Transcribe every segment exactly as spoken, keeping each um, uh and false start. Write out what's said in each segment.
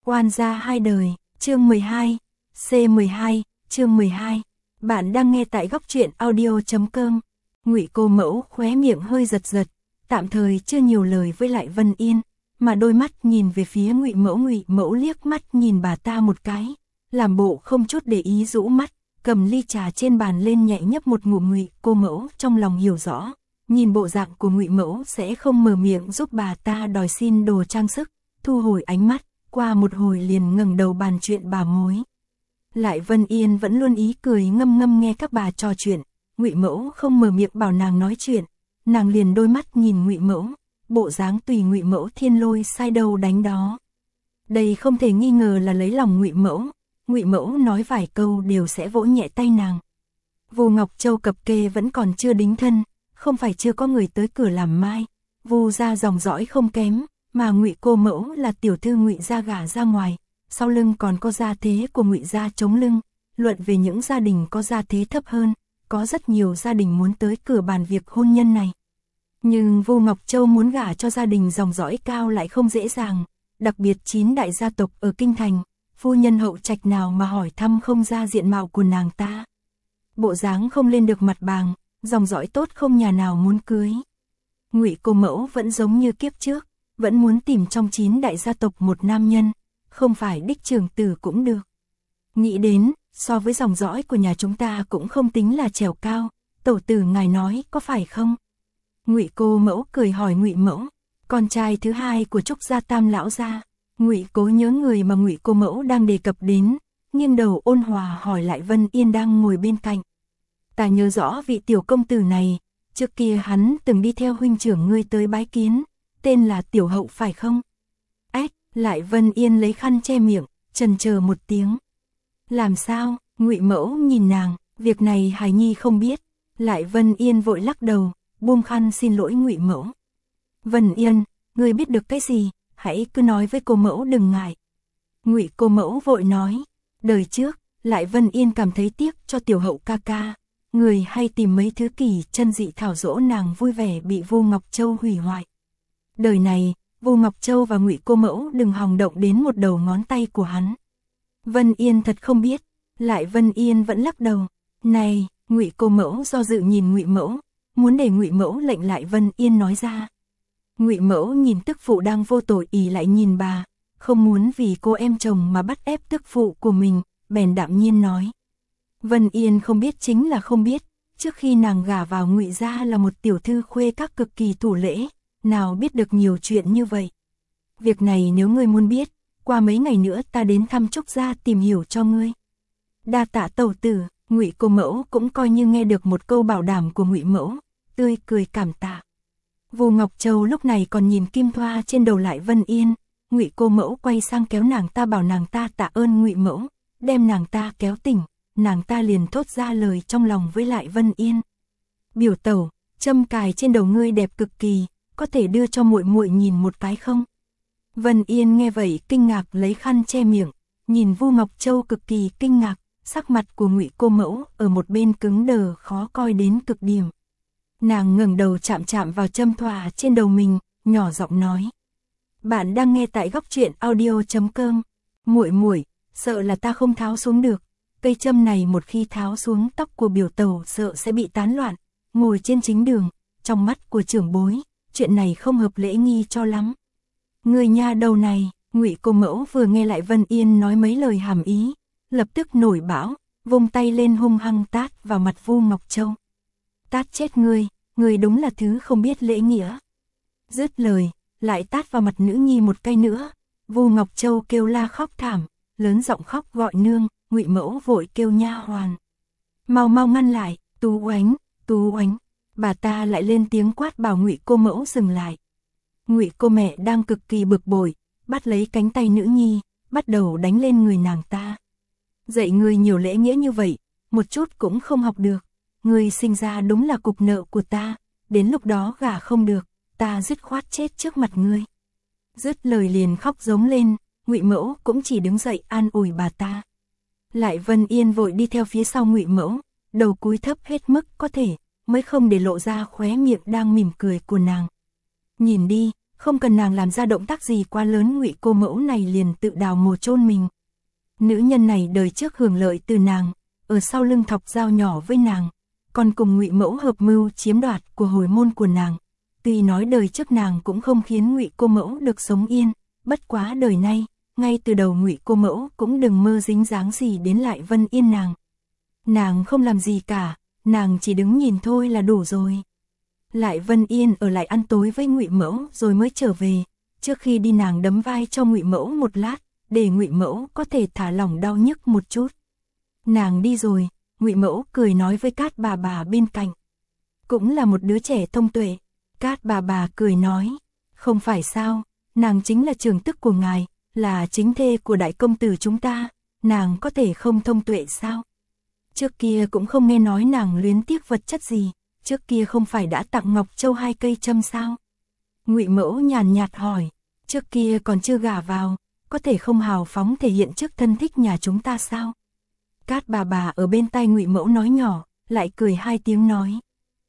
Oan gia hai đời, chương mười hai, C mười hai, chương mười hai. Bạn đang nghe tại góc truyện audio chấm com. Ngụy Cô Mẫu khóe miệng hơi giật giật, tạm thời chưa nhiều lời với lại Vân Yên, mà đôi mắt nhìn về phía Ngụy Mẫu. Ngụy Mẫu liếc mắt nhìn bà ta một cái, làm bộ không chút để ý rũ mắt, cầm ly trà trên bàn lên nhẹ nhấp một ngụm. Ngụy Cô Mẫu trong lòng hiểu rõ, nhìn bộ dạng của Ngụy Mẫu sẽ không mở miệng giúp bà ta đòi xin đồ trang sức, thu hồi ánh mắt, qua một hồi liền ngẩng đầu bàn chuyện bà mối. Lại Vân Yên vẫn luôn ý cười ngâm ngâm nghe các bà trò chuyện, Ngụy Mẫu không mở miệng bảo nàng nói chuyện, nàng liền đôi mắt nhìn Ngụy Mẫu, bộ dáng tùy Ngụy Mẫu thiên lôi sai đâu đánh đó. Đây không thể nghi ngờ là lấy lòng Ngụy Mẫu, Ngụy Mẫu nói vài câu đều sẽ vỗ nhẹ tay nàng. Vu Ngọc Châu cập kê vẫn còn chưa đính thân, không phải chưa có người tới cửa làm mai, Vu gia dòng dõi không kém, mà Ngụy Cô Mẫu là tiểu thư Ngụy gia gả ra ngoài, sau lưng còn có gia thế của Ngụy gia chống lưng. Luận về những gia đình có gia thế thấp hơn, có rất nhiều gia đình muốn tới cửa bàn việc hôn nhân này. Nhưng Vu Ngọc Châu muốn gả cho gia đình dòng dõi cao lại không dễ dàng, đặc biệt chín đại gia tộc ở kinh thành, phu nhân hậu trạch nào mà hỏi thăm không ra diện mạo của nàng ta. Bộ dáng không lên được mặt bàng, dòng dõi tốt không nhà nào muốn cưới. Ngụy Cô Mẫu vẫn giống như kiếp trước, vẫn muốn tìm trong chín đại gia tộc một nam nhân, không phải đích trưởng tử cũng được. Nghĩ đến, so với dòng dõi của nhà chúng ta cũng không tính là trèo cao, tẩu tử ngài nói có phải không? Ngụy Cô Mẫu cười hỏi Ngụy Mẫu, con trai thứ hai của Trúc gia Tam lão gia. Ngụy Cố nhớ người mà Ngụy Cô Mẫu đang đề cập đến, nghiêng đầu ôn hòa hỏi lại Vân Yên đang ngồi bên cạnh. Ta nhớ rõ vị tiểu công tử này, trước kia hắn từng đi theo huynh trưởng ngươi tới bái kiến, tên là Tiểu Hậu phải không? Ách, lại Vân Yên lấy khăn che miệng, chần chờ một tiếng. Làm sao? Ngụy Mẫu nhìn nàng, việc này hài nhi không biết. Lại Vân Yên vội lắc đầu, buông khăn xin lỗi Ngụy Mẫu. Vân Yên, ngươi biết được cái gì, hãy cứ nói với cô mẫu đừng ngại. Ngụy Cô Mẫu vội nói, đời trước, lại Vân Yên cảm thấy tiếc cho Tiểu Hậu ca ca, người hay tìm mấy thứ kỳ chân dị thảo dỗ nàng vui vẻ bị Vu Ngọc Châu hủy hoại. Đời này, Vu Ngọc Châu và Ngụy Cô Mẫu đừng hòng động đến một đầu ngón tay của hắn. Vân Yên thật không biết, lại Vân Yên vẫn lắc đầu. Này, Ngụy Cô Mẫu do dự nhìn Ngụy Mẫu, muốn để Ngụy Mẫu lệnh lại Vân Yên nói ra. Ngụy Mẫu nhìn tức phụ đang vô tội ì lại nhìn bà, không muốn vì cô em chồng mà bắt ép tức phụ của mình, bèn đạm nhiên nói. Vân Yên không biết chính là không biết, trước khi nàng gả vào Ngụy gia là một tiểu thư khuê các cực kỳ thủ lễ, nào biết được nhiều chuyện như vậy. Việc này nếu ngươi muốn biết, qua mấy ngày nữa ta đến thăm Trúc gia tìm hiểu cho ngươi. Đa tạ tẩu tử. Ngụy Cô Mẫu cũng coi như nghe được một câu bảo đảm của Ngụy Mẫu, tươi cười cảm tạ. Vu Ngọc Châu lúc này còn nhìn kim thoa trên đầu lại Vân Yên, Ngụy Cô Mẫu quay sang kéo nàng ta bảo nàng ta tạ ơn Ngụy Mẫu, đem nàng ta kéo tỉnh, nàng ta liền thốt ra lời trong lòng với lại Vân Yên. Biểu tẩu, châm cài trên đầu ngươi đẹp cực kỳ, có thể đưa cho muội muội nhìn một cái không? Vân Yên nghe vậy kinh ngạc lấy khăn che miệng, nhìn Vu Ngọc Châu cực kỳ kinh ngạc, sắc mặt của Ngụy Cô Mẫu ở một bên cứng đờ khó coi đến cực điểm. Nàng ngẩng đầu chạm chạm vào châm thoa trên đầu mình, nhỏ giọng nói: "Bạn đang nghe tại góc truyện audio chấm com. Muội muội, sợ là ta không tháo xuống được. Cây châm này một khi tháo xuống tóc của biểu tẩu sợ sẽ bị tán loạn, ngồi trên chính đường, trong mắt của trưởng bối, chuyện này không hợp lễ nghi cho lắm." Người nha đầu này, Ngụy Cô Mẫu vừa nghe lại Vân Yên nói mấy lời hàm ý, lập tức nổi bão, vung tay lên hung hăng tát vào mặt Vu Ngọc Châu. Tát chết ngươi, ngươi đúng là thứ không biết lễ nghĩa. Dứt lời, lại tát vào mặt nữ nhi một cái nữa. Vu Ngọc Châu kêu la khóc thảm, lớn giọng khóc gọi nương, Ngụy Mẫu vội kêu nha hoàn. Mau mau ngăn lại, Tú Oánh, Tú Oánh. Bà ta lại lên tiếng quát bảo Ngụy Cô Mẫu dừng lại. Ngụy cô mẹ đang cực kỳ bực bội, bắt lấy cánh tay nữ nhi, bắt đầu đánh lên người nàng ta. Dạy ngươi nhiều lễ nghĩa như vậy, một chút cũng không học được. Ngươi sinh ra đúng là cục nợ của ta, đến lúc đó gả không được, ta dứt khoát chết trước mặt ngươi. Dứt lời liền khóc giống lên, Ngụy Mẫu cũng chỉ đứng dậy an ủi bà ta. Lại Vân Yên vội đi theo phía sau Ngụy Mẫu, đầu cúi thấp hết mức có thể, mới không để lộ ra khóe miệng đang mỉm cười của nàng. Nhìn đi, không cần nàng làm ra động tác gì quá lớn, Ngụy cô mẫu này liền tự đào mồ chôn mình. Nữ nhân này đời trước hưởng lợi từ nàng, ở sau lưng thọc dao nhỏ với nàng, còn cùng Ngụy mẫu hợp mưu chiếm đoạt của hồi môn của nàng. Tuy nói đời trước nàng cũng không khiến Ngụy cô mẫu được sống yên, bất quá đời nay, ngay từ đầu Ngụy cô mẫu cũng đừng mơ dính dáng gì đến Lại Vân Yên nàng. Nàng không làm gì cả, nàng chỉ đứng nhìn thôi là đủ rồi. Lại Vân Yên ở lại ăn tối với Ngụy mẫu rồi mới trở về, trước khi đi nàng đấm vai cho Ngụy mẫu một lát, để Ngụy mẫu có thể thả lỏng đau nhức một chút. Nàng đi rồi, Ngụy mẫu cười nói với Cát bà bà bên cạnh. Cũng là một đứa trẻ thông tuệ. Cát bà bà cười nói, không phải sao, nàng chính là trưởng tức của ngài, là chính thê của đại công tử chúng ta, nàng có thể không thông tuệ sao? Trước kia cũng không nghe nói nàng luyến tiếc vật chất gì, trước kia không phải đã tặng Ngọc Châu hai cây châm sao? Ngụy mẫu nhàn nhạt hỏi, trước kia còn chưa gả vào, có thể không hào phóng thể hiện trước thân thích nhà chúng ta sao? Cát bà bà ở bên tai Ngụy mẫu nói nhỏ, lại cười hai tiếng nói.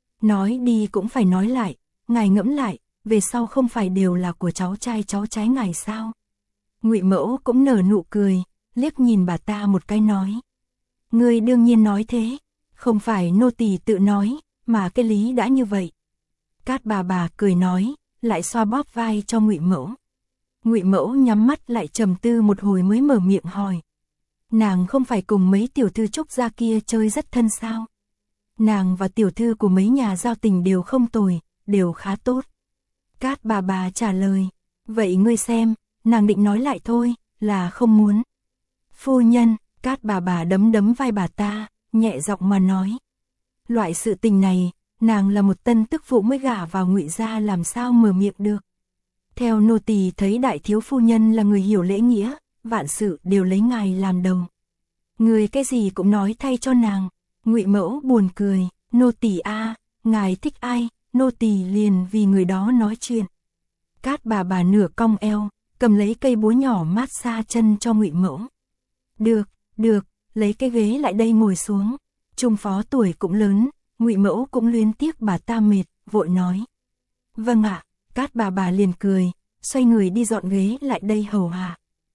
Nói đi cũng phải nói lại, ngài ngẫm lại, về sau không phải đều là của cháu trai cháu trái ngài sao? Ngụy mẫu cũng nở nụ cười, liếc nhìn bà ta một cái nói. Ngươi đương nhiên nói thế, không phải nô tỳ tự nói, mà cái lý đã như vậy. Cát bà bà cười nói, lại xoa bóp vai cho Ngụy mẫu. Ngụy mẫu nhắm mắt lại trầm tư một hồi mới mở miệng hỏi. Nàng không phải cùng mấy tiểu thư Trúc gia kia chơi rất thân sao? Nàng và tiểu thư của mấy nhà giao tình đều không tồi, đều khá tốt. Cát bà bà trả lời, vậy ngươi xem, nàng định nói lại thôi, là không muốn. Phu nhân, Cát bà bà đấm đấm vai bà ta, nhẹ giọng mà nói. Loại sự tình này, nàng là một tân tức phụ mới gả vào Ngụy gia làm sao mở miệng được. Theo nô tỳ thấy đại thiếu phu nhân là người hiểu lễ nghĩa, vạn sự đều lấy ngài làm đầu. Người cái gì cũng nói thay cho nàng. Ngụy mẫu buồn cười, nô tỳ a, ngài thích ai, nô tỳ liền vì người đó nói chuyện. Cát bà bà nửa cong eo, cầm lấy cây búa nhỏ mát xa chân cho Ngụy mẫu. Được, được, lấy cái ghế lại đây ngồi xuống. Trung phó tuổi cũng lớn, Ngụy mẫu cũng luyến tiếc bà ta mệt, vội nói. Vâng ạ, Cát bà bà liền cười, xoay người đi dọn ghế lại đây hầu hạ.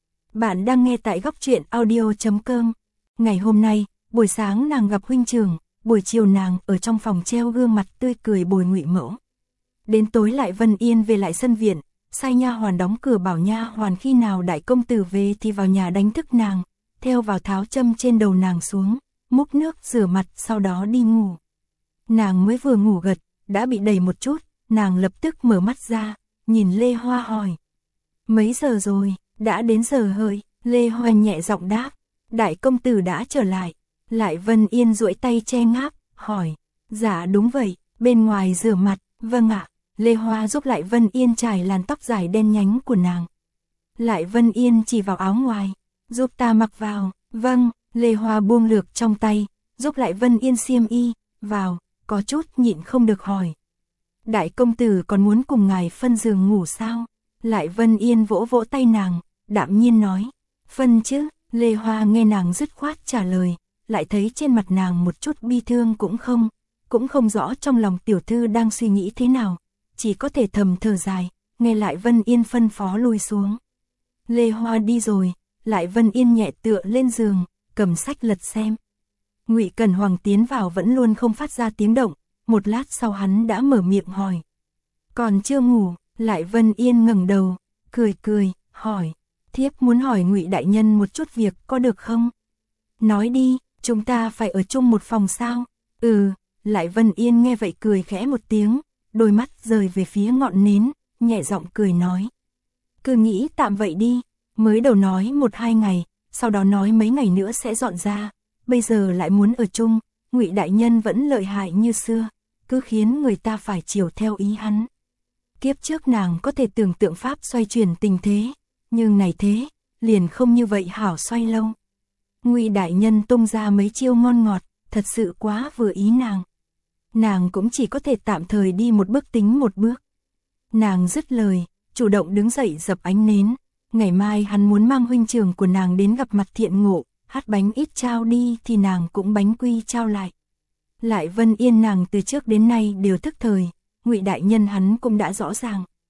Bạn đang nghe tại góc truyện audio chấm com. Ngày hôm nay, buổi sáng nàng gặp huynh trưởng, buổi chiều nàng ở trong phòng treo gương mặt tươi cười bồi Ngụy mẫu. Đến tối lại Vân Yên về lại sân viện, sai nha hoàn đóng cửa bảo nha hoàn khi nào đại công tử về thì vào nhà đánh thức nàng, theo vào tháo châm trên đầu nàng xuống, múc nước rửa mặt sau đó đi ngủ. Nàng mới vừa ngủ gật, đã bị đẩy một chút, nàng lập tức mở mắt ra, nhìn Lê Hoa hỏi. Mấy giờ rồi, đã đến giờ hợi, Lê Hoa nhẹ giọng đáp, đại công tử đã trở lại. Lại Vân Yên duỗi tay che ngáp, hỏi, dạ đúng vậy, bên ngoài rửa mặt, vâng ạ. Lê Hoa giúp Lại Vân Yên chải làn tóc dài đen nhánh của nàng. Lại Vân Yên chỉ vào áo ngoài, giúp ta mặc vào, vâng. Lê Hoa buông lược trong tay, giúp Lại Vân Yên xiêm y, vào, có chút nhịn không được hỏi. Đại công tử còn muốn cùng ngài phân giường ngủ sao? Lại Vân Yên vỗ vỗ tay nàng, đạm nhiên nói, phân chứ. Lê Hoa nghe nàng dứt khoát trả lời, lại thấy trên mặt nàng một chút bi thương cũng không, cũng không rõ trong lòng tiểu thư đang suy nghĩ thế nào, chỉ có thể thầm thở dài, nghe Lại Vân Yên phân phó lui xuống. Lê Hoa đi rồi, Lại Vân Yên nhẹ tựa lên giường, cầm sách lật xem. Ngụy Cẩn Hoàng tiến vào vẫn luôn không phát ra tiếng động, một lát sau hắn đã mở miệng hỏi. Còn chưa ngủ? Lại Vân Yên ngẩng đầu, cười cười, hỏi. Thiếp muốn hỏi Ngụy đại nhân một chút việc có được không? Nói đi, chúng ta phải ở chung một phòng sao? Ừ. Lại Vân Yên nghe vậy cười khẽ một tiếng, đôi mắt rời về phía ngọn nến, nhẹ giọng cười nói. Cứ nghĩ tạm vậy đi, mới đầu nói một hai ngày, sau đó nói mấy ngày nữa sẽ dọn ra, bây giờ lại muốn ở chung, Ngụy đại nhân vẫn lợi hại như xưa, cứ khiến người ta phải chiều theo ý hắn. Kiếp trước nàng có thể tưởng tượng pháp xoay chuyển tình thế, nhưng này thế, liền không như vậy hảo xoay lâu. Ngụy đại nhân tung ra mấy chiêu ngon ngọt, thật sự quá vừa ý nàng. Nàng cũng chỉ có thể tạm thời đi một bước tính một bước. Nàng dứt lời, chủ động đứng dậy dập ánh nến. Ngày mai hắn muốn mang huynh trưởng của nàng đến gặp mặt Thiện Ngộ, hát bánh ít trao đi thì nàng cũng bánh quy trao lại. Lại Vân Yên nàng từ trước đến nay đều thức thời, Ngụy đại nhân hắn cũng đã rõ ràng.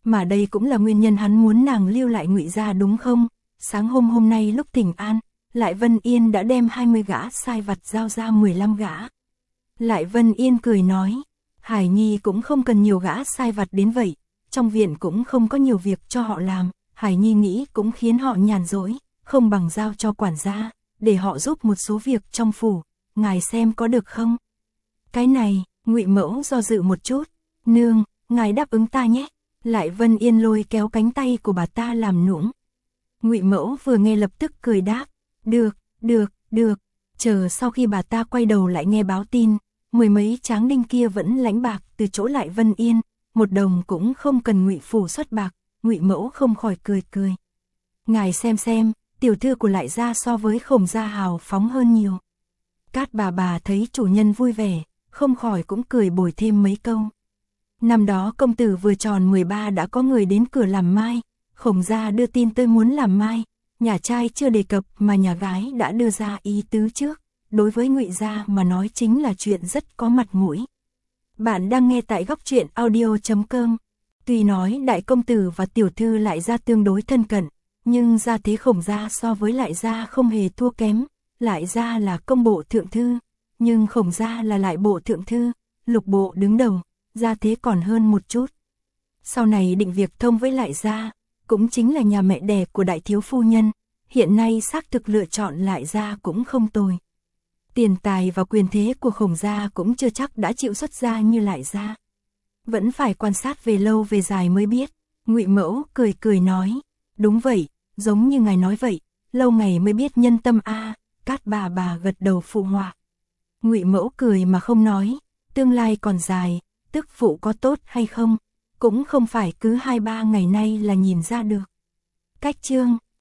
Mà đây cũng là nguyên nhân hắn muốn nàng lưu lại Ngụy gia đúng không? Sáng hôm hôm nay lúc thỉnh an, Lại Vân Yên đã đem hai mươi gã sai vặt giao ra mười lăm gã. Lại Vân Yên cười nói, Hải Nhi cũng không cần nhiều gã sai vặt đến vậy, trong viện cũng không có nhiều việc cho họ làm, Hải Nhi nghĩ cũng khiến họ nhàn rỗi, không bằng giao cho quản gia, để họ giúp một số việc trong phủ, ngài xem có được không? Cái này, Ngụy Mẫu do dự một chút, nương, ngài đáp ứng ta nhé. Lại Vân Yên lôi kéo cánh tay của bà ta làm nũng. Ngụy Mẫu vừa nghe lập tức cười đáp, được, được, được. Chờ sau khi bà ta quay đầu lại nghe báo tin, mười mấy tráng đinh kia vẫn lãnh bạc từ chỗ Lại Vân Yên, một đồng cũng không cần Ngụy phủ xuất bạc, Ngụy Mẫu không khỏi cười cười. Ngài xem xem, tiểu thư của Lại gia so với Khổng gia hào phóng hơn nhiều. Cát bà bà thấy chủ nhân vui vẻ, không khỏi cũng cười bồi thêm mấy câu. Năm đó công tử vừa tròn mười ba đã có người đến cửa làm mai, Khổng gia đưa tin tôi muốn làm mai, nhà trai chưa đề cập mà nhà gái đã đưa ra ý tứ trước, đối với Ngụy gia mà nói chính là chuyện rất có mặt mũi. Bạn đang nghe tại góc truyện audio chấm com. Tuy nói đại công tử và tiểu thư Lại gia tương đối thân cận, nhưng gia thế Khổng gia so với Lại gia không hề thua kém, Lại gia là công bộ thượng thư, nhưng Khổng gia là Lại bộ thượng thư, lục bộ đứng đầu, gia thế còn hơn một chút. Sau này định việc thông với Lại gia, cũng chính là nhà mẹ đẻ của đại thiếu phu nhân, hiện nay xác thực lựa chọn Lại gia cũng không tồi. Tiền tài và quyền thế của Khổng gia cũng chưa chắc đã chịu xuất gia như Lại gia. Vẫn phải quan sát về lâu về dài mới biết. Ngụy Mẫu cười cười nói, đúng vậy, giống như ngài nói vậy, lâu ngày mới biết nhân tâm a. Cát bà bà gật đầu phụ họa. Ngụy Mẫu cười mà không nói, tương lai còn dài, tức phụ có tốt hay không, cũng không phải cứ hai ba ngày nay là nhìn ra được. Cách chương